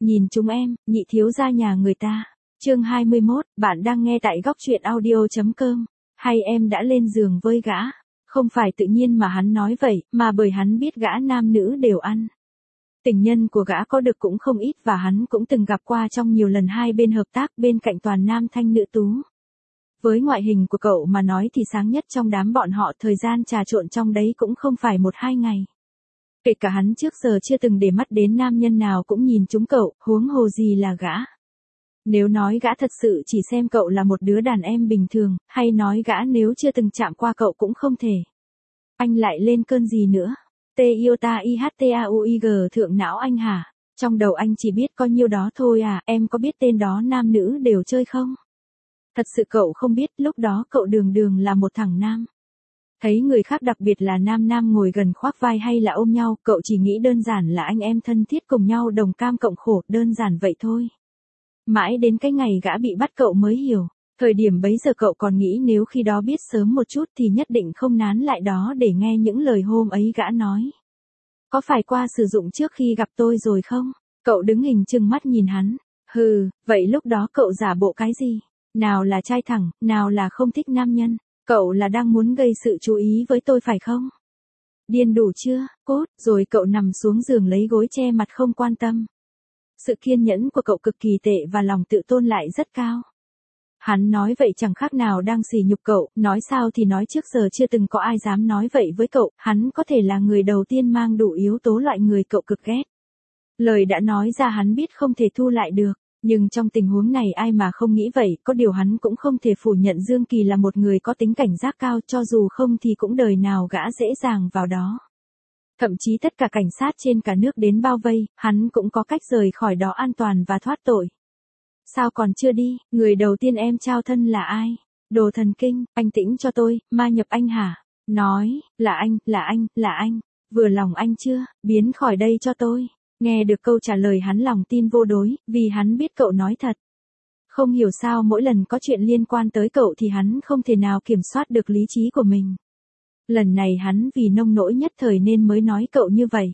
Nhìn chúng em, nhị thiếu gia nhà người ta. Chương 21, bạn đang nghe tại góc truyện audio.com. Hay em đã lên giường với gã? Không phải tự nhiên mà hắn nói vậy, mà bởi hắn biết gã nam nữ đều ăn. Tình nhân của gã có được cũng không ít và hắn cũng từng gặp qua trong nhiều lần hai bên hợp tác bên cạnh toàn nam thanh nữ tú. Với ngoại hình của cậu mà nói thì sáng nhất trong đám bọn họ, thời gian trà trộn trong đấy cũng không phải 1-2 ngày. Kể cả hắn trước giờ chưa từng để mắt đến nam nhân nào cũng nhìn trúng cậu, huống hồ gì là gã. Nếu nói gã thật sự chỉ xem cậu là một đứa đàn em bình thường, hay nói gã nếu chưa từng chạm qua cậu cũng không thể. Anh lại lên cơn gì nữa? Iota IHTAUIG thượng não anh hả? Trong đầu anh chỉ biết có nhiêu đó thôi à, em có biết tên đó nam nữ đều chơi không? Thật sự cậu không biết, lúc đó cậu đường đường là một thằng nam. Thấy người khác đặc biệt là nam nam ngồi gần khoác vai hay là ôm nhau, cậu chỉ nghĩ đơn giản là anh em thân thiết cùng nhau đồng cam cộng khổ, đơn giản vậy thôi. Mãi đến cái ngày gã bị bắt cậu mới hiểu, thời điểm bấy giờ cậu còn nghĩ nếu khi đó biết sớm một chút thì nhất định không nán lại đó để nghe những lời hôm ấy gã nói. Có phải qua sử dụng trước khi gặp tôi rồi không? Cậu đứng hình trừng mắt nhìn hắn. Hừ, vậy lúc đó cậu giả bộ cái gì? Nào là trai thẳng, nào là không thích nam nhân. Cậu là đang muốn gây sự chú ý với tôi phải không? Điên đủ chưa, cốt, rồi cậu nằm xuống giường lấy gối che mặt không quan tâm. Sự kiên nhẫn của cậu cực kỳ tệ và lòng tự tôn lại rất cao. Hắn nói vậy chẳng khác nào đang sỉ nhục cậu, nói sao thì nói trước giờ chưa từng có ai dám nói vậy với cậu, hắn có thể là người đầu tiên mang đủ yếu tố loại người cậu cực ghét. Lời đã nói ra hắn biết không thể thu lại được. Nhưng trong tình huống này ai mà không nghĩ vậy, có điều hắn cũng không thể phủ nhận Dương Kỳ là một người có tính cảnh giác cao, cho dù không thì cũng đời nào gã dễ dàng vào đó. Thậm chí tất cả cảnh sát trên cả nước đến bao vây, hắn cũng có cách rời khỏi đó an toàn và thoát tội. Sao còn chưa đi, người đầu tiên em trao thân là ai? Đồ thần kinh, anh tĩnh cho tôi, ma nhập anh hả? Nói, là anh, vừa lòng anh chưa, biến khỏi đây cho tôi. Nghe được câu trả lời hắn lòng tin vô đối, vì hắn biết cậu nói thật. Không hiểu sao mỗi lần có chuyện liên quan tới cậu thì hắn không thể nào kiểm soát được lý trí của mình. Lần này hắn vì nông nỗi nhất thời nên mới nói cậu như vậy.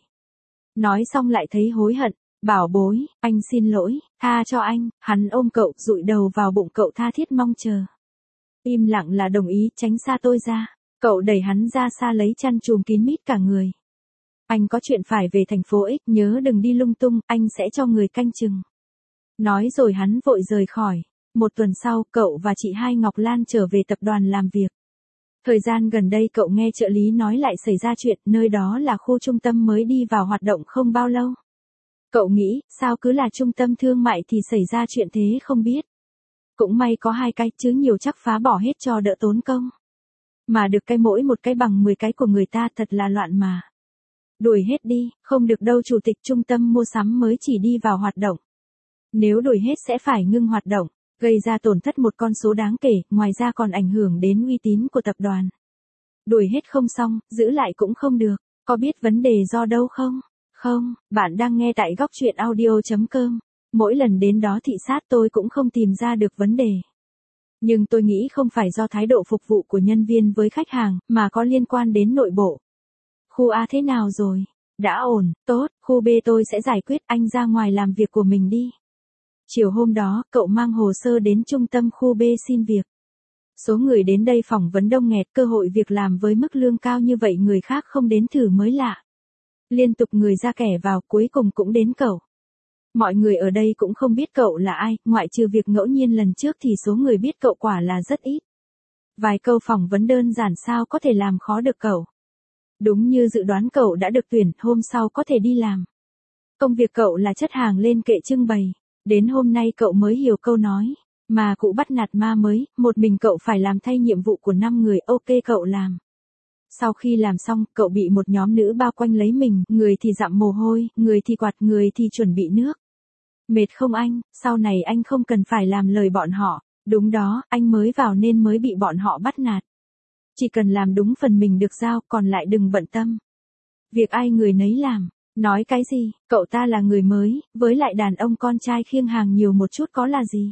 Nói xong lại thấy hối hận, bảo bối, anh xin lỗi, tha cho anh, hắn ôm cậu, dụi đầu vào bụng cậu tha thiết mong chờ. Im lặng là đồng ý, tránh xa tôi ra. Cậu đẩy hắn ra xa lấy chăn chùm kín mít cả người. Anh có chuyện phải về thành phố X, nhớ đừng đi lung tung, anh sẽ cho người canh chừng. Nói rồi hắn vội rời khỏi. Một tuần sau, cậu và chị Hai Ngọc Lan trở về tập đoàn làm việc. Thời gian gần đây cậu nghe trợ lý nói lại xảy ra chuyện, nơi đó là khu trung tâm mới đi vào hoạt động không bao lâu. Cậu nghĩ, sao cứ là trung tâm thương mại thì xảy ra chuyện thế không biết. Cũng may có 2 cái chứ nhiều chắc phá bỏ hết cho đỡ tốn công. Mà được cái mỗi một cái bằng 10 cái của người ta thật là loạn mà. Đuổi hết đi, không được đâu, chủ tịch trung tâm mua sắm mới chỉ đi vào hoạt động. Nếu đuổi hết sẽ phải ngưng hoạt động, gây ra tổn thất một con số đáng kể, ngoài ra còn ảnh hưởng đến uy tín của tập đoàn. Đuổi hết không xong, giữ lại cũng không được, có biết vấn đề do đâu không? Không, bạn đang nghe tại góc truyện audio.com. Mỗi lần đến đó thị sát tôi cũng không tìm ra được vấn đề. Nhưng tôi nghĩ không phải do thái độ phục vụ của nhân viên với khách hàng, mà có liên quan đến nội bộ. Khu A thế nào rồi? Đã ổn, tốt, khu B tôi sẽ giải quyết, anh ra ngoài làm việc của mình đi. Chiều hôm đó, cậu mang hồ sơ đến trung tâm khu B xin việc. Số người đến đây phỏng vấn đông nghẹt, cơ hội việc làm với mức lương cao như vậy người khác không đến thử mới lạ. Liên tục người ra kẻ vào, cuối cùng cũng đến cậu. Mọi người ở đây cũng không biết cậu là ai, ngoại trừ việc ngẫu nhiên lần trước thì số người biết cậu quả là rất ít. Vài câu phỏng vấn đơn giản sao có thể làm khó được cậu. Đúng như dự đoán cậu đã được tuyển, hôm sau có thể đi làm. Công việc cậu là chất hàng lên kệ trưng bày. Đến hôm nay cậu mới hiểu câu nói. Mà cụ bắt nạt ma mới, một mình cậu phải làm thay nhiệm vụ của 5 người, ok cậu làm. Sau khi làm xong, cậu bị một nhóm nữ bao quanh lấy mình, người thì dặm mồ hôi, người thì quạt, người thì chuẩn bị nước. Mệt không anh, sau này anh không cần phải làm lời bọn họ. Đúng đó, anh mới vào nên mới bị bọn họ bắt nạt. Chỉ cần làm đúng phần mình được giao, còn lại đừng bận tâm. Việc ai người nấy làm. Nói cái gì, cậu ta là người mới, với lại đàn ông con trai khiêng hàng nhiều một chút có là gì.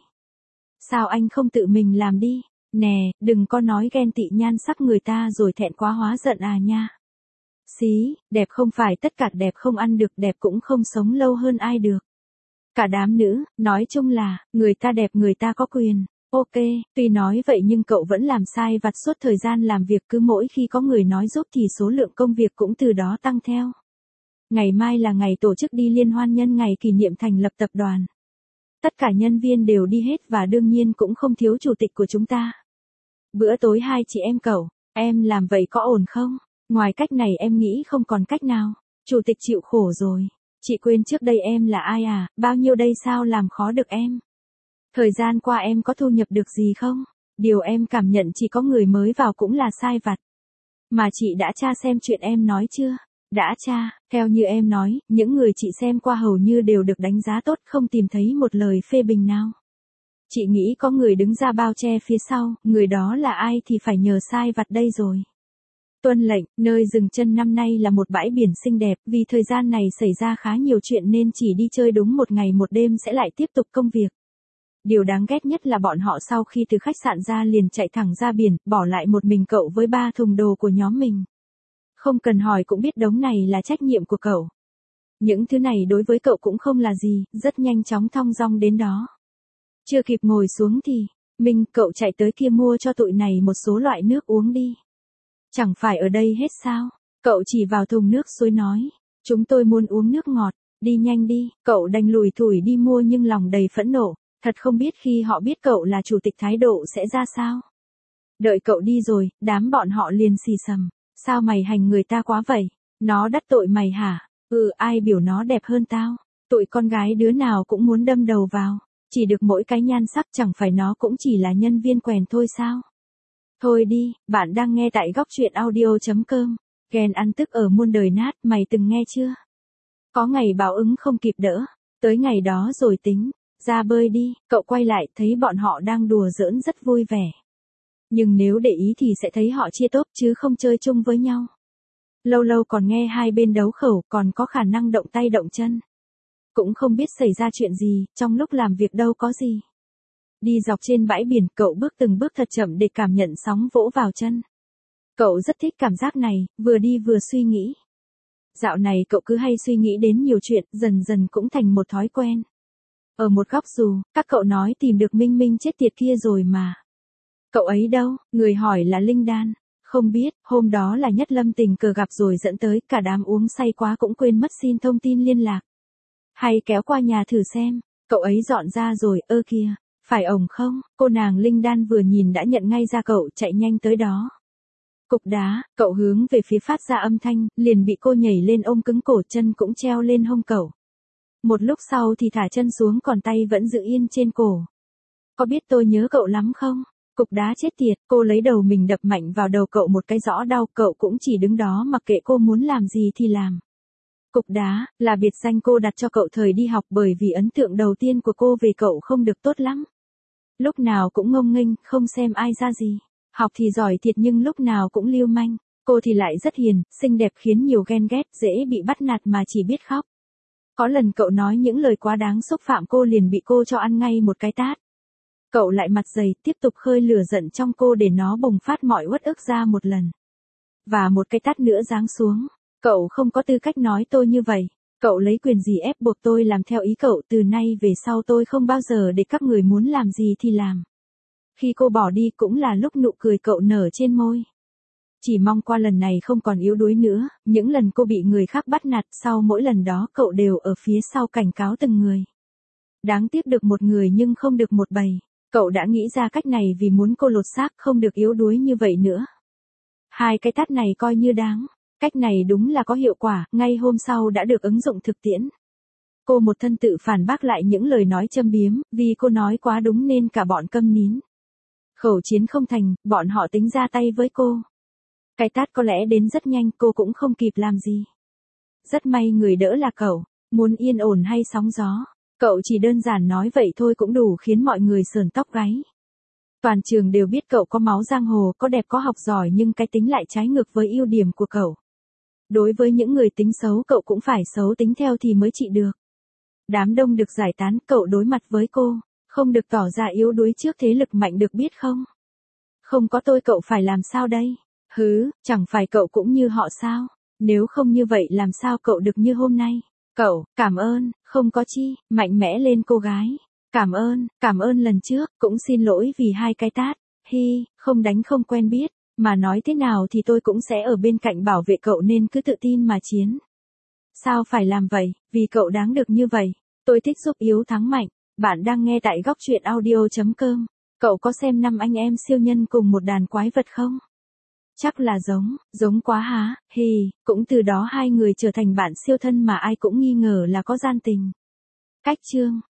Sao anh không tự mình làm đi? Nè, đừng có nói ghen tị nhan sắc người ta rồi thẹn quá hóa giận à nha. Xí, đẹp không phải tất cả đẹp không ăn được, đẹp cũng không sống lâu hơn ai được. Cả đám nữ, nói chung là, người ta đẹp người ta có quyền. Ok, tuy nói vậy nhưng cậu vẫn làm sai vặt suốt thời gian làm việc, cứ mỗi khi có người nói giúp thì số lượng công việc cũng từ đó tăng theo. Ngày mai là ngày tổ chức đi liên hoan nhân ngày kỷ niệm thành lập tập đoàn. Tất cả nhân viên đều đi hết và đương nhiên cũng không thiếu chủ tịch của chúng ta. Bữa tối hai chị em cậu, em làm vậy có ổn không? Ngoài cách này em nghĩ không còn cách nào. Chủ tịch chịu khổ rồi. Chị quên trước đây em là ai à, bao nhiêu đây sao làm khó được em. Thời gian qua em có thu nhập được gì không? Điều em cảm nhận chỉ có người mới vào cũng là sai vặt. Mà chị đã tra xem chuyện em nói chưa? Đã tra, theo như em nói, những người chị xem qua hầu như đều được đánh giá tốt, không tìm thấy một lời phê bình nào. Chị nghĩ có người đứng ra bao che phía sau, người đó là ai thì phải nhờ sai vặt đây rồi. Tuân lệnh, nơi dừng chân năm nay là một bãi biển xinh đẹp, vì thời gian này xảy ra khá nhiều chuyện nên chỉ đi chơi đúng một ngày một đêm sẽ lại tiếp tục công việc. Điều đáng ghét nhất là bọn họ sau khi từ khách sạn ra liền chạy thẳng ra biển, bỏ lại một mình cậu với 3 thùng đồ của nhóm mình. Không cần hỏi cũng biết đống này là trách nhiệm của cậu. Những thứ này đối với cậu cũng không là gì, rất nhanh chóng thong dong đến đó. Chưa kịp ngồi xuống thì, cậu chạy tới kia mua cho tụi này một số loại nước uống đi. Chẳng phải ở đây hết sao? Cậu chỉ vào thùng nước suối nói. Chúng tôi muốn uống nước ngọt, đi nhanh đi, cậu đành lủi thủi đi mua nhưng lòng đầy phẫn nộ. Thật không biết khi họ biết cậu là chủ tịch thái độ sẽ ra sao. Đợi cậu đi rồi, đám bọn họ liền xì xầm. Sao mày hành người ta quá vậy? Nó đắc tội mày hả? Ai biểu nó đẹp hơn tao? Tụi con gái đứa nào cũng muốn đâm đầu vào. Chỉ được mỗi cái nhan sắc, chẳng phải nó cũng chỉ là nhân viên quèn thôi sao? Thôi đi, bạn đang nghe tại góc truyện audio.com. Ghen ăn tức ở muôn đời nát, mày từng nghe chưa? Có ngày báo ứng không kịp đỡ. Tới ngày đó rồi tính. Ra bơi đi, cậu quay lại thấy bọn họ đang đùa giỡn rất vui vẻ. Nhưng nếu để ý thì sẽ thấy họ chia tốp chứ không chơi chung với nhau. Lâu lâu còn nghe hai bên đấu khẩu, còn có khả năng động tay động chân. Cũng không biết xảy ra chuyện gì, trong lúc làm việc đâu có gì. Đi dọc trên bãi biển, cậu bước từng bước thật chậm để cảm nhận sóng vỗ vào chân. Cậu rất thích cảm giác này, vừa đi vừa suy nghĩ. Dạo này cậu cứ hay suy nghĩ đến nhiều chuyện, dần dần cũng thành một thói quen. Ở một góc dù, các cậu nói tìm được Minh Minh chết tiệt kia rồi mà. Cậu ấy đâu? Người hỏi là Linh Đan. Không biết, hôm đó là Nhất Lâm tình cờ gặp rồi dẫn tới, cả đám uống say quá cũng quên mất xin thông tin liên lạc. Hay kéo qua nhà thử xem, cậu ấy dọn ra rồi, kìa, phải ổng không? Cô nàng Linh Đan vừa nhìn đã nhận ngay ra cậu, chạy nhanh tới đó. Cục đá, cậu hướng về phía phát ra âm thanh, liền bị cô nhảy lên ôm cứng cổ, chân cũng treo lên hông cậu. Một lúc sau thì thả chân xuống còn tay vẫn giữ yên trên cổ. Có biết tôi nhớ cậu lắm không? Cục đá chết tiệt, cô lấy đầu mình đập mạnh vào đầu cậu một cái rõ đau, cậu cũng chỉ đứng đó mặc kệ cô muốn làm gì thì làm. Cục đá, là biệt danh cô đặt cho cậu thời đi học bởi vì ấn tượng đầu tiên của cô về cậu không được tốt lắm. Lúc nào cũng ngông nghênh, không xem ai ra gì. Học thì giỏi thiệt nhưng lúc nào cũng lưu manh. Cô thì lại rất hiền, xinh đẹp khiến nhiều ghen ghét, dễ bị bắt nạt mà chỉ biết khóc. Có lần cậu nói những lời quá đáng xúc phạm cô liền bị cô cho ăn ngay một cái tát. Cậu lại mặt dày, tiếp tục khơi lửa giận trong cô để nó bùng phát mọi uất ức ra một lần. Và một cái tát nữa giáng xuống. Cậu không có tư cách nói tôi như vậy. Cậu lấy quyền gì ép buộc tôi làm theo ý cậu, từ nay về sau tôi không bao giờ để các người muốn làm gì thì làm. Khi cô bỏ đi cũng là lúc nụ cười cậu nở trên môi. Chỉ mong qua lần này không còn yếu đuối nữa, những lần cô bị người khác bắt nạt, sau mỗi lần đó cậu đều ở phía sau cảnh cáo từng người. Đáng tiếc được một người nhưng không được một bầy. Cậu đã nghĩ ra cách này vì muốn cô lột xác không được yếu đuối như vậy nữa. Hai cái tát này coi như đáng. Cách này đúng là có hiệu quả, ngay hôm sau đã được ứng dụng thực tiễn. Cô một thân tự phản bác lại những lời nói châm biếm, vì cô nói quá đúng nên cả bọn câm nín. Khẩu chiến không thành, bọn họ tính ra tay với cô. Cái tát có lẽ đến rất nhanh, cô cũng không kịp làm gì. Rất may người đỡ là cậu, muốn yên ổn hay sóng gió. Cậu chỉ đơn giản nói vậy thôi cũng đủ khiến mọi người sởn tóc gáy. Toàn trường đều biết cậu có máu giang hồ, có đẹp có học giỏi nhưng cái tính lại trái ngược với ưu điểm của cậu. Đối với những người tính xấu cậu cũng phải xấu tính theo thì mới trị được. Đám đông được giải tán, cậu đối mặt với cô, không được tỏ ra yếu đuối trước thế lực mạnh được biết không? Không có tôi cậu phải làm sao đây? Chẳng phải cậu cũng như họ sao? Nếu không như vậy làm sao cậu được như hôm nay? Cậu, cảm ơn, không có chi, mạnh mẽ lên cô gái. Cảm ơn lần trước, cũng xin lỗi vì 2 cái tát. Hi, không đánh không quen biết, mà nói thế nào thì tôi cũng sẽ ở bên cạnh bảo vệ cậu nên cứ tự tin mà chiến. Sao phải làm vậy, vì cậu đáng được như vậy. Tôi thích giúp yếu thắng mạnh. Bạn đang nghe tại góc truyện audio.com. Cậu có xem 5 anh em siêu nhân cùng một đàn quái vật không? Chắc là giống quá há, cũng từ đó 2 người trở thành bạn siêu thân mà ai cũng nghi ngờ là có gian tình. Cách chương,